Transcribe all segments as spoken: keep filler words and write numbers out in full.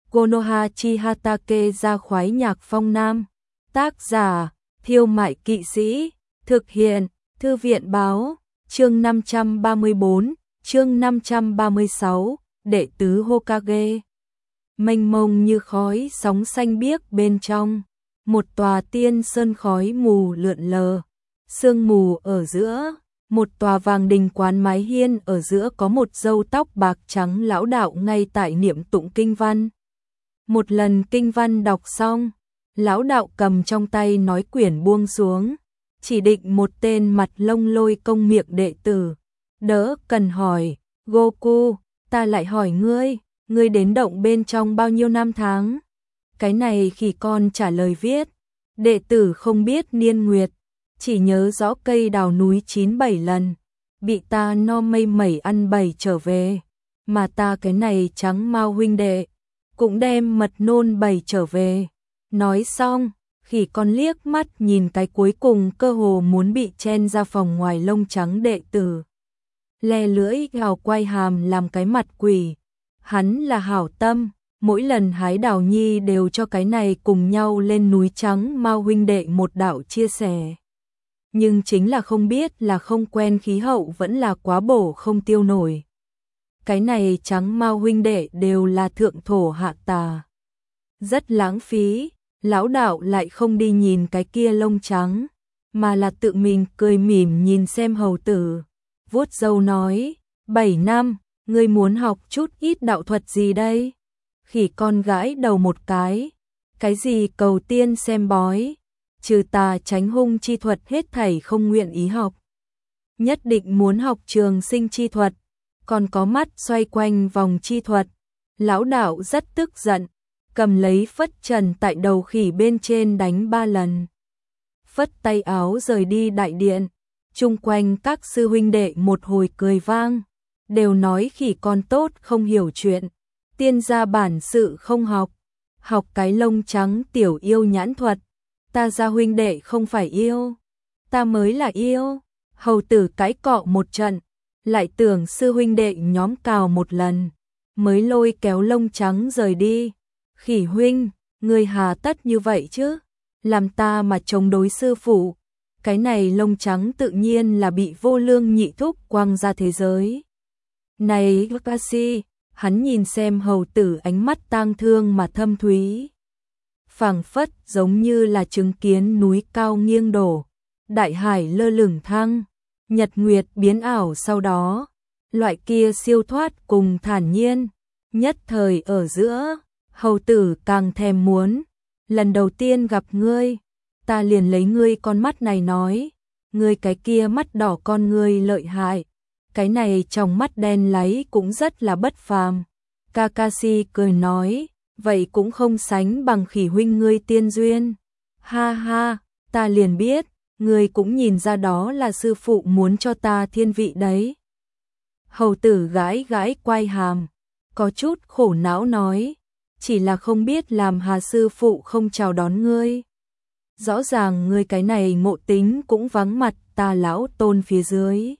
Konoha Chihatake ra khoái nhạc phong nam. Tác giả, Thiêu Mại Kỵ Sĩ. Thực hiện, Thư viện Báo. Chương năm trăm ba mươi bốn, chương năm trăm ba mươi sáu, đệ tứ Hokage. Mênh mông như khói sóng xanh biếc bên trong. Một tòa tiên sơn khói mù lượn lờ. Sương mù ở giữa. Một tòa vàng đình quán mái hiên ở giữa có một râu tóc bạc trắng lão đạo ngay tại niệm tụng kinh văn. Một lần kinh văn đọc xong, lão đạo cầm trong tay nói quyển buông xuống, chỉ định một tên mặt lông lôi công miệng đệ tử. Đỡ cần hỏi, Goku, ta lại hỏi ngươi, ngươi đến động bên trong bao nhiêu năm tháng? Cái này khi con trả lời viết, đệ tử không biết niên nguyệt, chỉ nhớ rõ cây đào núi chín bảy lần, bị ta no mây mẩy ăn bảy trở về, mà ta cái này trắng mau huynh đệ, cũng đem mật nôn bảy trở về. Nói xong, khỉ con liếc mắt nhìn cái cuối cùng cơ hồ muốn bị chen ra phòng ngoài lông trắng đệ tử. Le lưỡi gào quay hàm làm cái mặt quỷ. Hắn là hảo tâm, mỗi lần hái đào nhi đều cho cái này cùng nhau lên núi trắng mau huynh đệ một đạo chia sẻ. Nhưng chính là không biết là không quen khí hậu vẫn là quá bổ không tiêu nổi. Cái này trắng mau huynh đệ đều là thượng thổ hạ tà. Rất lãng phí, lão đạo lại không đi nhìn cái kia lông trắng, mà là tự mình cười mỉm nhìn xem hầu tử. Vuốt râu nói, bảy năm, ngươi muốn học chút ít đạo thuật gì đây? Khỉ con gãi đầu một cái, cái gì cầu tiên xem bói, trừ tà tránh hung chi thuật hết thảy không nguyện ý học. Nhất định muốn học trường sinh chi thuật, còn có mắt xoay quanh vòng chi thuật. Lão đạo rất tức giận, cầm lấy phất trần tại đầu khỉ bên trên đánh ba lần. Phất tay áo rời đi đại điện, chung quanh các sư huynh đệ một hồi cười vang, đều nói khỉ con tốt không hiểu chuyện, tiên gia bản sự không học, học cái lông trắng tiểu yêu nhãn thuật, ta gia huynh đệ không phải yêu, ta mới là yêu. Hầu tử cãi cọ một trận, lại tưởng sư huynh đệ nhóm cào một lần, mới lôi kéo lông trắng rời đi. Khỉ huynh, ngươi hà tất như vậy chứ, làm ta mà chống đối sư phụ, cái này lông trắng tự nhiên là bị vô lương nhị thúc quăng ra thế giới. Này Kakashi, hắn nhìn xem hầu tử ánh mắt tang thương mà thâm thúy, phảng phất giống như là chứng kiến núi cao nghiêng đổ, đại hải lơ lửng thăng, nhật nguyệt biến ảo sau đó, loại kia siêu thoát cùng thản nhiên, nhất thời ở giữa, hầu tử càng thèm muốn, lần đầu tiên gặp ngươi, ta liền lấy ngươi con mắt này nói, ngươi cái kia mắt đỏ con ngươi lợi hại, cái này trong mắt đen láy cũng rất là bất phàm. Kakashi cười nói, vậy cũng không sánh bằng khỉ huynh ngươi tiên duyên. Ha ha, ta liền biết, ngươi cũng nhìn ra đó là sư phụ muốn cho ta thiên vị đấy. Hầu tử gãi gãi quai hàm, có chút khổ não nói, chỉ là không biết làm hà sư phụ không chào đón ngươi. Rõ ràng ngươi cái này ngộ tính cũng vắng mặt ta lão tôn phía dưới.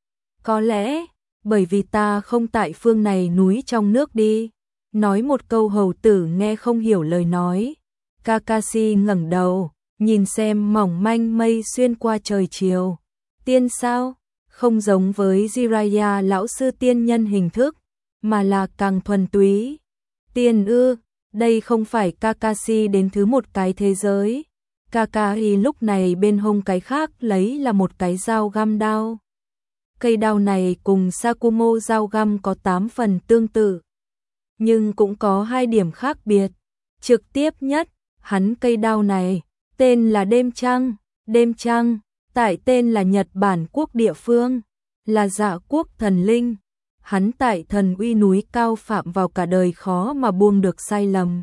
Có lẽ, bởi vì ta không tại phương này núi trong nước đi. Nói một câu hầu tử nghe không hiểu lời nói. Kakashi ngẩng đầu, nhìn xem mỏng manh mây xuyên qua trời chiều. Tiên sao? Không giống với Jiraiya lão sư tiên nhân hình thức, mà là càng thuần túy. Tiên ư, đây không phải Kakashi đến thứ một cái thế giới. Kakashi lúc này bên hông cái khác lấy là một cái dao găm đao. Cây đao này cùng Sakumo dao găm có tám phần tương tự, nhưng cũng có hai điểm khác biệt. Trực tiếp nhất, hắn cây đao này, tên là Đêm Trăng. Đêm Trăng, tại tên là Nhật Bản quốc địa phương, là Dạ quốc thần linh. Hắn tại thần uy núi cao phạm vào cả đời khó mà buông được sai lầm.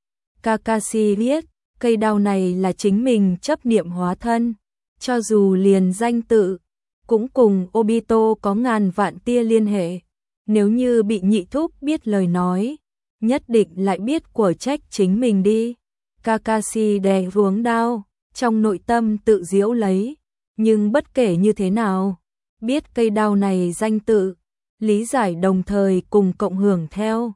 Kakashi biết, cây đao này là chính mình chấp niệm hóa thân, cho dù liền danh tự, cũng cùng Obito có ngàn vạn tia liên hệ. Nếu như bị nhị thúc biết lời nói, nhất định lại biết của trách chính mình đi. Kakashi đè ruống đao, trong nội tâm tự giễu lấy, nhưng bất kể như thế nào, biết cây đao này danh tự, lý giải đồng thời cùng cộng hưởng theo.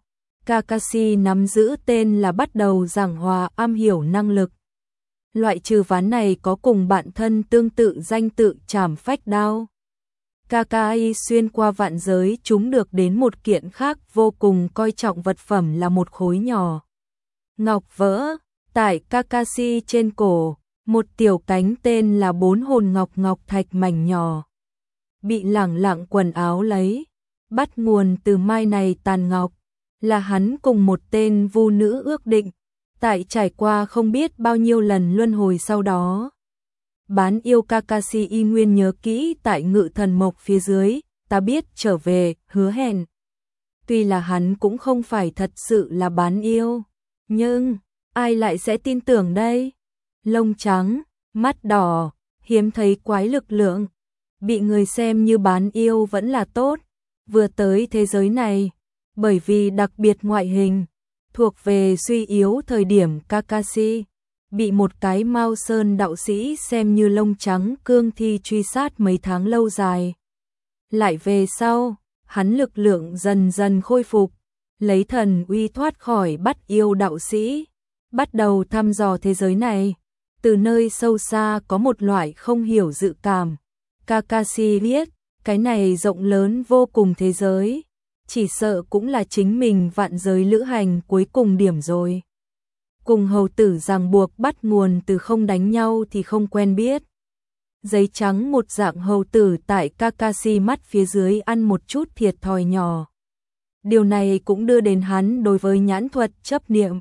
Kakashi nắm giữ tên là bắt đầu giảng hòa am hiểu năng lực. Loại trừ ván này có cùng bạn thân tương tự danh tự trảm phách đao. Kakashi xuyên qua vạn giới chúng được đến một kiện khác vô cùng coi trọng vật phẩm là một khối nhỏ ngọc vỡ. Tại Kakashi trên cổ, một tiểu cánh tên là bốn hồn ngọc ngọc thạch mảnh nhỏ. Bị lẳng lặng quần áo lấy, bắt nguồn từ mai này tàn ngọc, là hắn cùng một tên vu nữ ước định, tại trải qua không biết bao nhiêu lần luân hồi sau đó. Bán yêu Kakashi y nguyên nhớ kỹ tại ngự thần mộc phía dưới, ta biết trở về, hứa hẹn. Tuy là hắn cũng không phải thật sự là bán yêu, nhưng ai lại sẽ tin tưởng đây? Lông trắng, mắt đỏ, hiếm thấy quái lực lượng, bị người xem như bán yêu vẫn là tốt. Vừa tới thế giới này, bởi vì đặc biệt ngoại hình, thuộc về suy yếu thời điểm Kakashi, bị một cái Mao Sơn đạo sĩ xem như lông trắng cương thi truy sát mấy tháng lâu dài. Lại về sau, hắn lực lượng dần dần khôi phục, lấy thần uy thoát khỏi bắt yêu đạo sĩ, bắt đầu thăm dò thế giới này. Từ nơi sâu xa có một loại không hiểu dự cảm. Kakashi biết, cái này rộng lớn vô cùng thế giới, chỉ sợ cũng là chính mình vạn giới lữ hành cuối cùng điểm rồi. Cùng hầu tử ràng buộc bắt nguồn từ không đánh nhau thì không quen biết. Giấy trắng một dạng hầu tử tại Kakashi mắt phía dưới ăn một chút thiệt thòi nhỏ. Điều này cũng đưa đến hắn đối với nhãn thuật chấp niệm.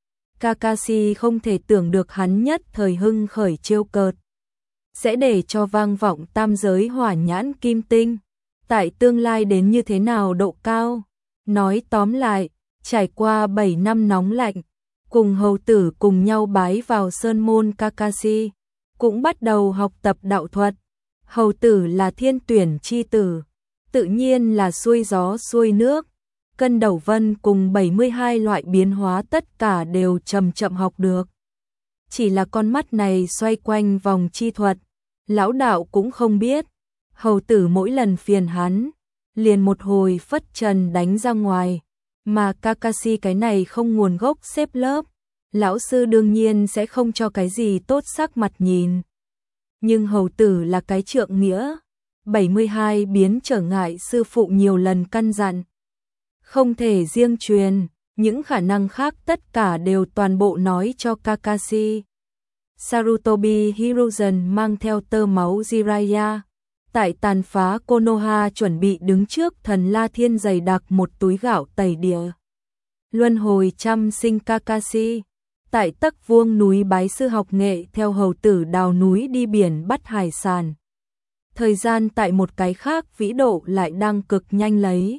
Kakashi không thể tưởng được hắn nhất thời hưng khởi trêu cợt, sẽ để cho vang vọng tam giới hỏa nhãn kim tinh, tại tương lai đến như thế nào độ cao. Nói tóm lại, trải qua bảy năm nóng lạnh, cùng hầu tử cùng nhau bái vào sơn môn Kakashi, cũng bắt đầu học tập đạo thuật. Hầu tử là thiên tuyển chi tử, tự nhiên là xuôi gió xuôi nước. Cân đầu vân cùng bảy mươi hai loại biến hóa tất cả đều chậm chậm học được. Chỉ là con mắt này xoay quanh vòng chi thuật, lão đạo cũng không biết. Hầu tử mỗi lần phiền hắn, liền một hồi phất trần đánh ra ngoài, mà Kakashi cái này không nguồn gốc xếp lớp, lão sư đương nhiên sẽ không cho cái gì tốt sắc mặt nhìn. Nhưng hầu tử là cái trượng nghĩa, bảy mươi hai biến trở ngại sư phụ nhiều lần căn dặn. Không thể riêng truyền, những khả năng khác tất cả đều toàn bộ nói cho Kakashi. Sarutobi Hiruzen mang theo tơ máu Jiraiya, tại tàn phá Konoha chuẩn bị đứng trước thần La Thiên dày đặc một túi gạo tẩy địa. Luân hồi trăm sinh Kakashi, tại Tắc Vuông núi bái sư học nghệ theo hầu tử đào núi đi biển bắt hải sản. Thời gian tại một cái khác vĩ độ lại đang cực nhanh lấy.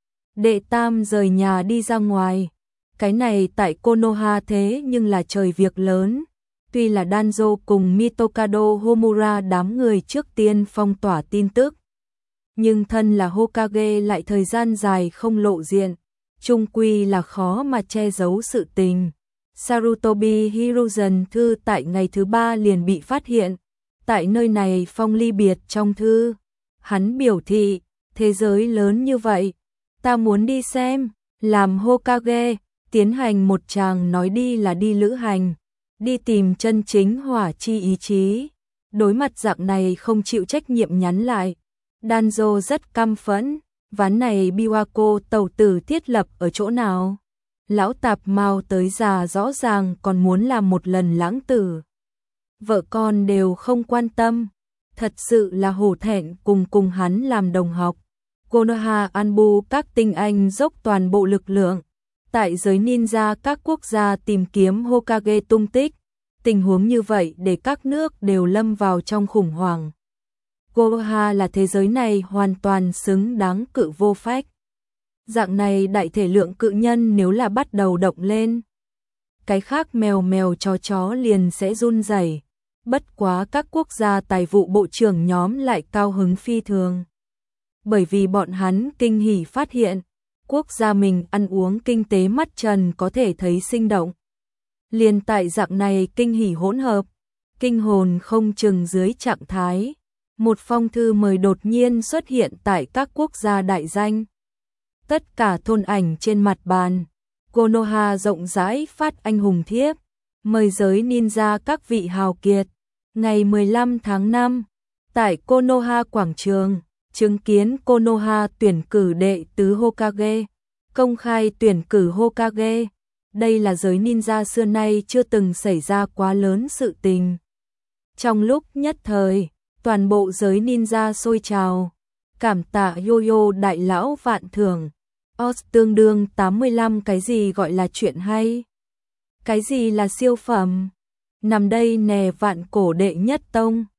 Đệ tam rời nhà đi ra ngoài, cái này tại Konoha thế nhưng là trời việc lớn. Tuy là Danzo cùng Mitokado Homura đám người trước tiên phong tỏa tin tức, nhưng thân là Hokage lại thời gian dài không lộ diện, chung quy là khó mà che giấu sự tình. Sarutobi Hiruzen thư tại ngày thứ ba liền bị phát hiện, tại nơi này phong ly biệt trong thư. Hắn biểu thị, thế giới lớn như vậy, ta muốn đi xem, làm Hokage, tiến hành một tràng nói đi là đi lữ hành, đi tìm chân chính hỏa chi ý chí. Đối mặt dạng này không chịu trách nhiệm nhắn lại, Danzo rất căm phẫn, ván này Biwako tàu tử thiết lập ở chỗ nào? Lão tạp mau tới già rõ ràng còn muốn làm một lần lãng tử. Vợ con đều không quan tâm, thật sự là hổ thẹn cùng cùng hắn làm đồng học. Konoha Anbu các tinh anh dốc toàn bộ lực lượng, tại giới ninja các quốc gia tìm kiếm Hokage tung tích. Tình huống như vậy để các nước đều lâm vào trong khủng hoảng. Konoha là thế giới này hoàn toàn xứng đáng cự vô phách. Dạng này đại thể lượng cự nhân nếu là bắt đầu động lên, cái khác mèo mèo chó chó liền sẽ run rẩy. Bất quá các quốc gia tài vụ bộ trưởng nhóm lại cao hứng phi thường. Bởi vì bọn hắn kinh hỉ phát hiện, quốc gia mình ăn uống kinh tế mắt trần có thể thấy sinh động. Liền tại dạng này kinh hỉ hỗn hợp, kinh hồn không chừng dưới trạng thái, một phong thư mời đột nhiên xuất hiện tại các quốc gia đại danh. Tất cả thôn ảnh trên mặt bàn, Konoha rộng rãi phát anh hùng thiếp, mời giới ninja các vị hào kiệt. Ngày mười lăm tháng năm, tại Konoha quảng trường, chứng kiến Konoha tuyển cử đệ tứ Hokage, công khai tuyển cử Hokage. Đây là giới ninja xưa nay chưa từng xảy ra quá lớn sự tình. Trong lúc nhất thời, toàn bộ giới ninja sôi trào, cảm tạ Yo-Yo đại lão vạn thưởng. Os tương đương tám mươi lăm. Cái gì gọi là chuyện hay? Cái gì là siêu phẩm? Nằm đây nè, vạn cổ đệ nhất tông.